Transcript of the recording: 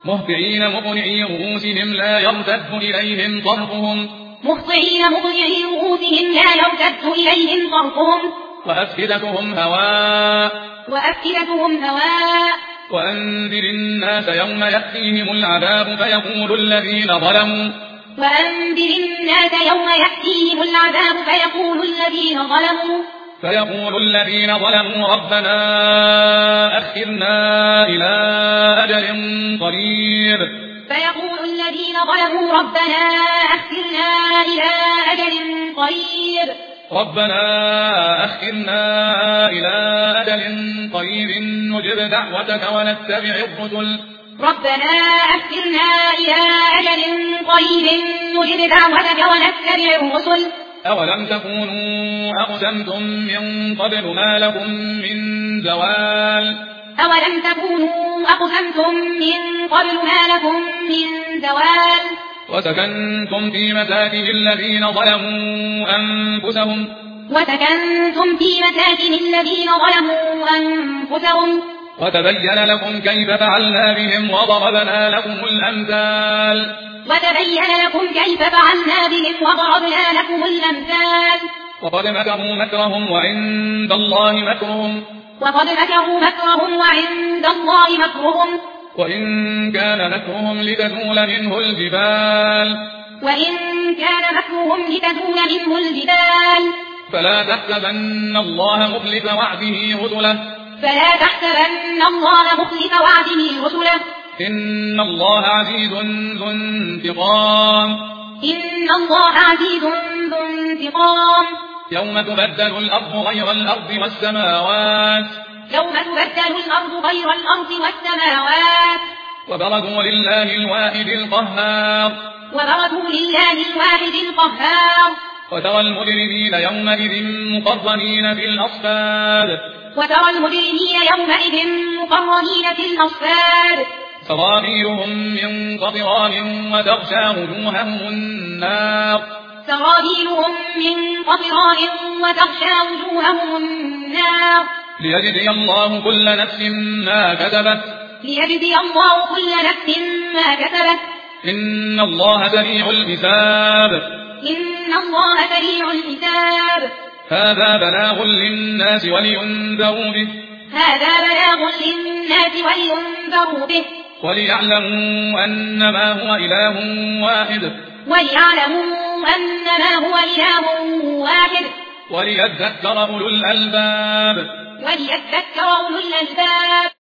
مهطعين مقنعي رؤوسهم لا يرتد إليهم طرفهم وأفئدتهم هواء وأنذر الناس يوم يأتيهم العذاب فيقول الذين ظلموا ربنا أخرنا إلى أجل قريب نجب دعوتك ونتبع الرسل أولم تكونوا أقسمتم من قبل ما لكم من زوال وسكنتم في مساكن الذين ظلموا أنفسهم وتبين لكم كيف فعلنا بهم وضربنا لكم الأمثال وقد مكروا مكرهم وعند الله مكرهم وإن كان مكرهم لتزول منه الجبال فلا تحسبن الله مخلف وعده رسله إن الله عزيز ذو انتقام يوم تبدل الأرض غير الأرض والسماوات وبرزوا لله الواحد القهار وترى المجرمين يومئذ مقرنين في الأصفاد سرابيلهم من قطران وتغشى وجوههم النار ليجزي الله كل نفس ما كسبت إن الله سريع الحساب هذا بلاغ للناس ولينذروا به وليعلموا أنما هو إله واحد وليذكر أولو الألباب